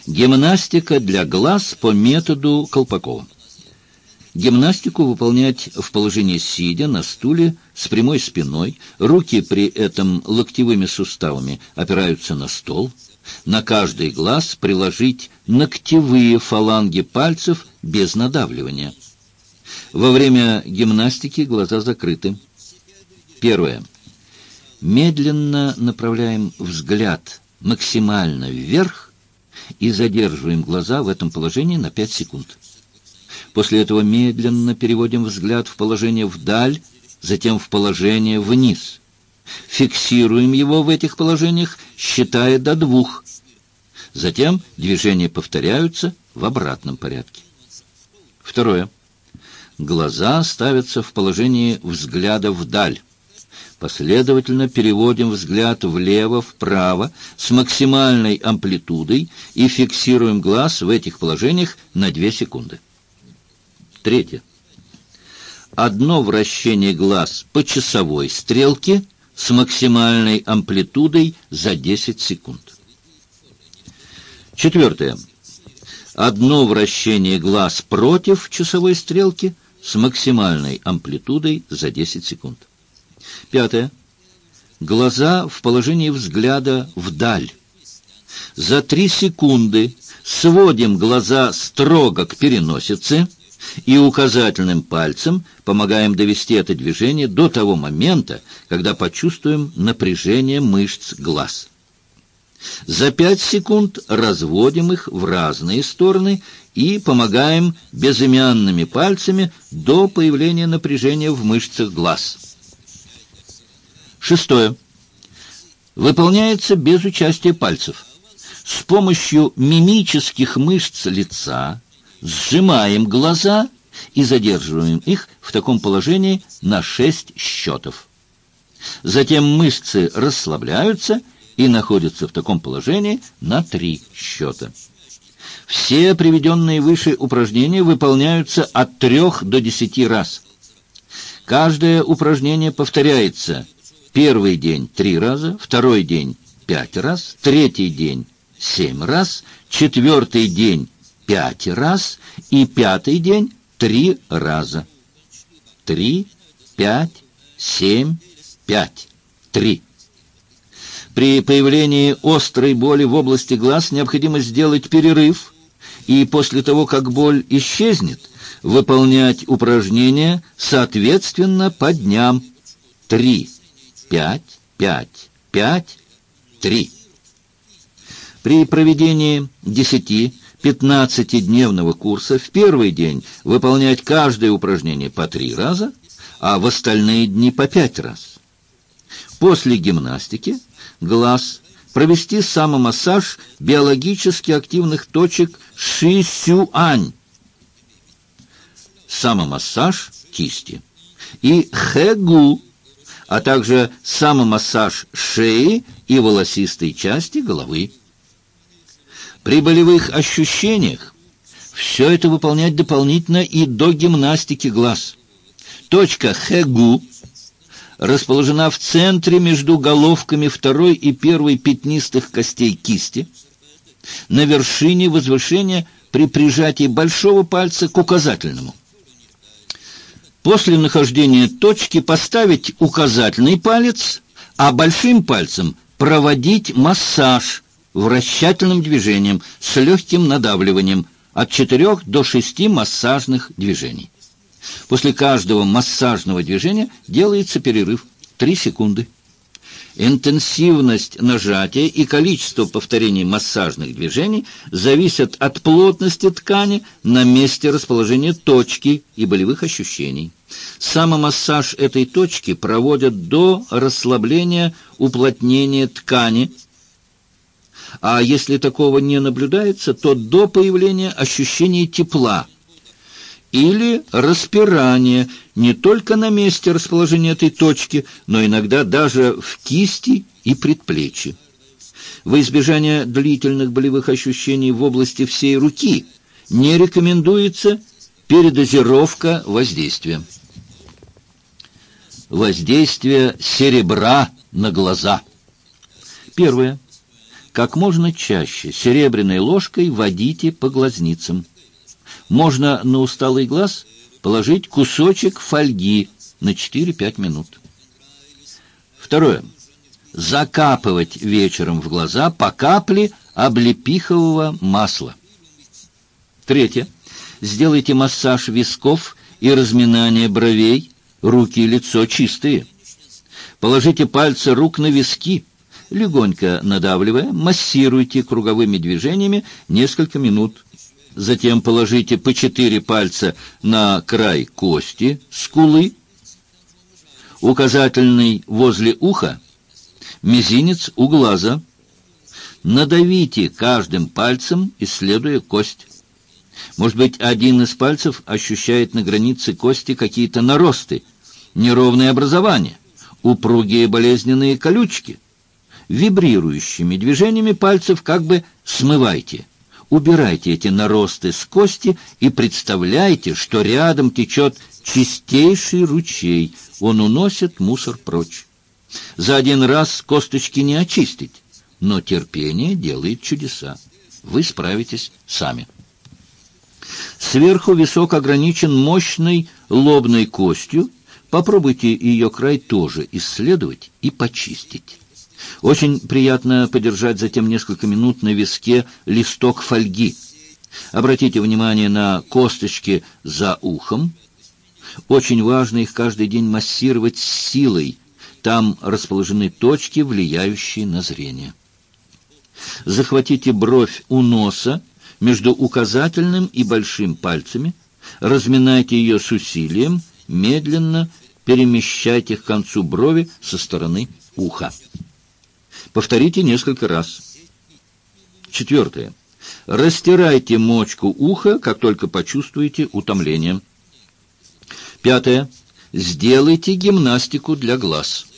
Гимнастика для глаз по методу Колпакова. Гимнастику выполнять в положении сидя на стуле с прямой спиной, руки при этом локтевыми суставами опираются на стол. На каждый глаз приложить ногтевые фаланги пальцев без надавливания. Во время гимнастики глаза закрыты. Первое. Медленно направляем взгляд максимально вверх и задерживаем глаза в этом положении на 5 секунд. После этого медленно переводим взгляд в положение вдаль, затем в положение вниз. Фиксируем его в этих положениях, считая до 2. Затем движения повторяются в обратном порядке. Второе. Глаза ставятся в положении взгляда вдаль. Последовательно переводим взгляд влево-вправо с максимальной амплитудой и фиксируем глаз в этих положениях на 2 секунды. Третье. Одно вращение глаз по часовой стрелке с максимальной амплитудой за 10 секунд. Четвертое. Одно вращение глаз против часовой стрелки с максимальной амплитудой за 10 секунд. Пятое. Глаза в положении взгляда вдаль. За 3 секунды сводим глаза строго к переносице и указательным пальцем помогаем довести это движение до того момента, когда почувствуем напряжение мышц глаз. За 5 секунд разводим их в разные стороны и помогаем безымянными пальцами до появления напряжения в мышцах глаз. Шестое. Выполняется без участия пальцев. С помощью мимических мышц лица сжимаем глаза и задерживаем их в таком положении на 6 счетов. Затем мышцы расслабляются и находятся в таком положении на 3 счета. Все приведенные выше упражнения выполняются от 3 до 10 раз. Каждое упражнение повторяется: первый день 3 раза, второй день 5 раз, третий день 7 раз, четвертый день 5 раз и пятый день 3 раза. 3, 5, 7, 5, 3. При появлении острой боли в области глаз необходимо сделать перерыв и после того, как боль исчезнет, выполнять упражнения соответственно по дням: 3, 5, 5, 5, 3. При проведении 10-15-дневного курса в первый день выполнять каждое упражнение по 3 раза, а в остальные дни по 5 раз. После гимнастики глаз провести самомассаж биологически активных точек Ши-Сюань, самомассаж кисти, и Хэ-Гу, а также самомассаж шеи и волосистой части головы. При болевых ощущениях все это выполнять дополнительно и до гимнастики глаз. Точка Хэ-Гу расположена в центре между головками 2 и 1 пятнистых костей кисти, на вершине возвышения при прижатии большого пальца к указательному. После нахождения точки поставить указательный палец, а большим пальцем проводить массаж вращательным движением с легким надавливанием от 4 до 6 массажных движений. После каждого массажного движения делается перерыв 3 секунды. Интенсивность нажатия и количество повторений массажных движений зависят от плотности ткани на месте расположения точки и болевых ощущений. Самомассаж этой точки проводят до расслабления уплотнения ткани, а если такого не наблюдается, то до появления ощущения тепла или распирания не только на месте расположения этой точки, но иногда даже в кисти и предплечье. Во избежание длительных болевых ощущений в области всей руки не рекомендуется передозировка воздействия. Воздействие серебра на глаза. Первое. Как можно чаще серебряной ложкой водите по глазницам. Можно на усталый глаз положить кусочек фольги на 4-5 минут. Второе. Закапывать вечером в глаза по капле облепихового масла. Третье. Сделайте массаж висков и разминание бровей, руки и лицо чистые. Положите пальцы рук на виски, легонько надавливая, массируйте круговыми движениями несколько минут. Затем положите по 4 пальца на край кости, скулы, указательный возле уха, мизинец у глаза. Надавите каждым пальцем, исследуя кость. Может быть, один из пальцев ощущает на границе кости какие-то наросты, неровные образования, упругие болезненные колючки. Вибрирующими движениями пальцев как бы смывайте. Убирайте эти наросты с кости и представляйте, что рядом течет чистейший ручей. Он уносит мусор прочь. За один раз косточки не очистить, но терпение делает чудеса. Вы справитесь сами. Сверху висок ограничен мощной лобной костью. Попробуйте ее край тоже исследовать и почистить. Очень приятно подержать затем несколько минут на виске листок фольги. Обратите внимание на косточки за ухом. Очень важно их каждый день массировать с силой. Там расположены точки, влияющие на зрение. Захватите бровь у носа между указательным и большим пальцами. Разминайте ее с усилием, медленно перемещайте к концу брови со стороны уха. Повторите несколько раз. Четвертое. Растирайте мочку уха, как только почувствуете утомление. Пятое. Сделайте гимнастику для глаз.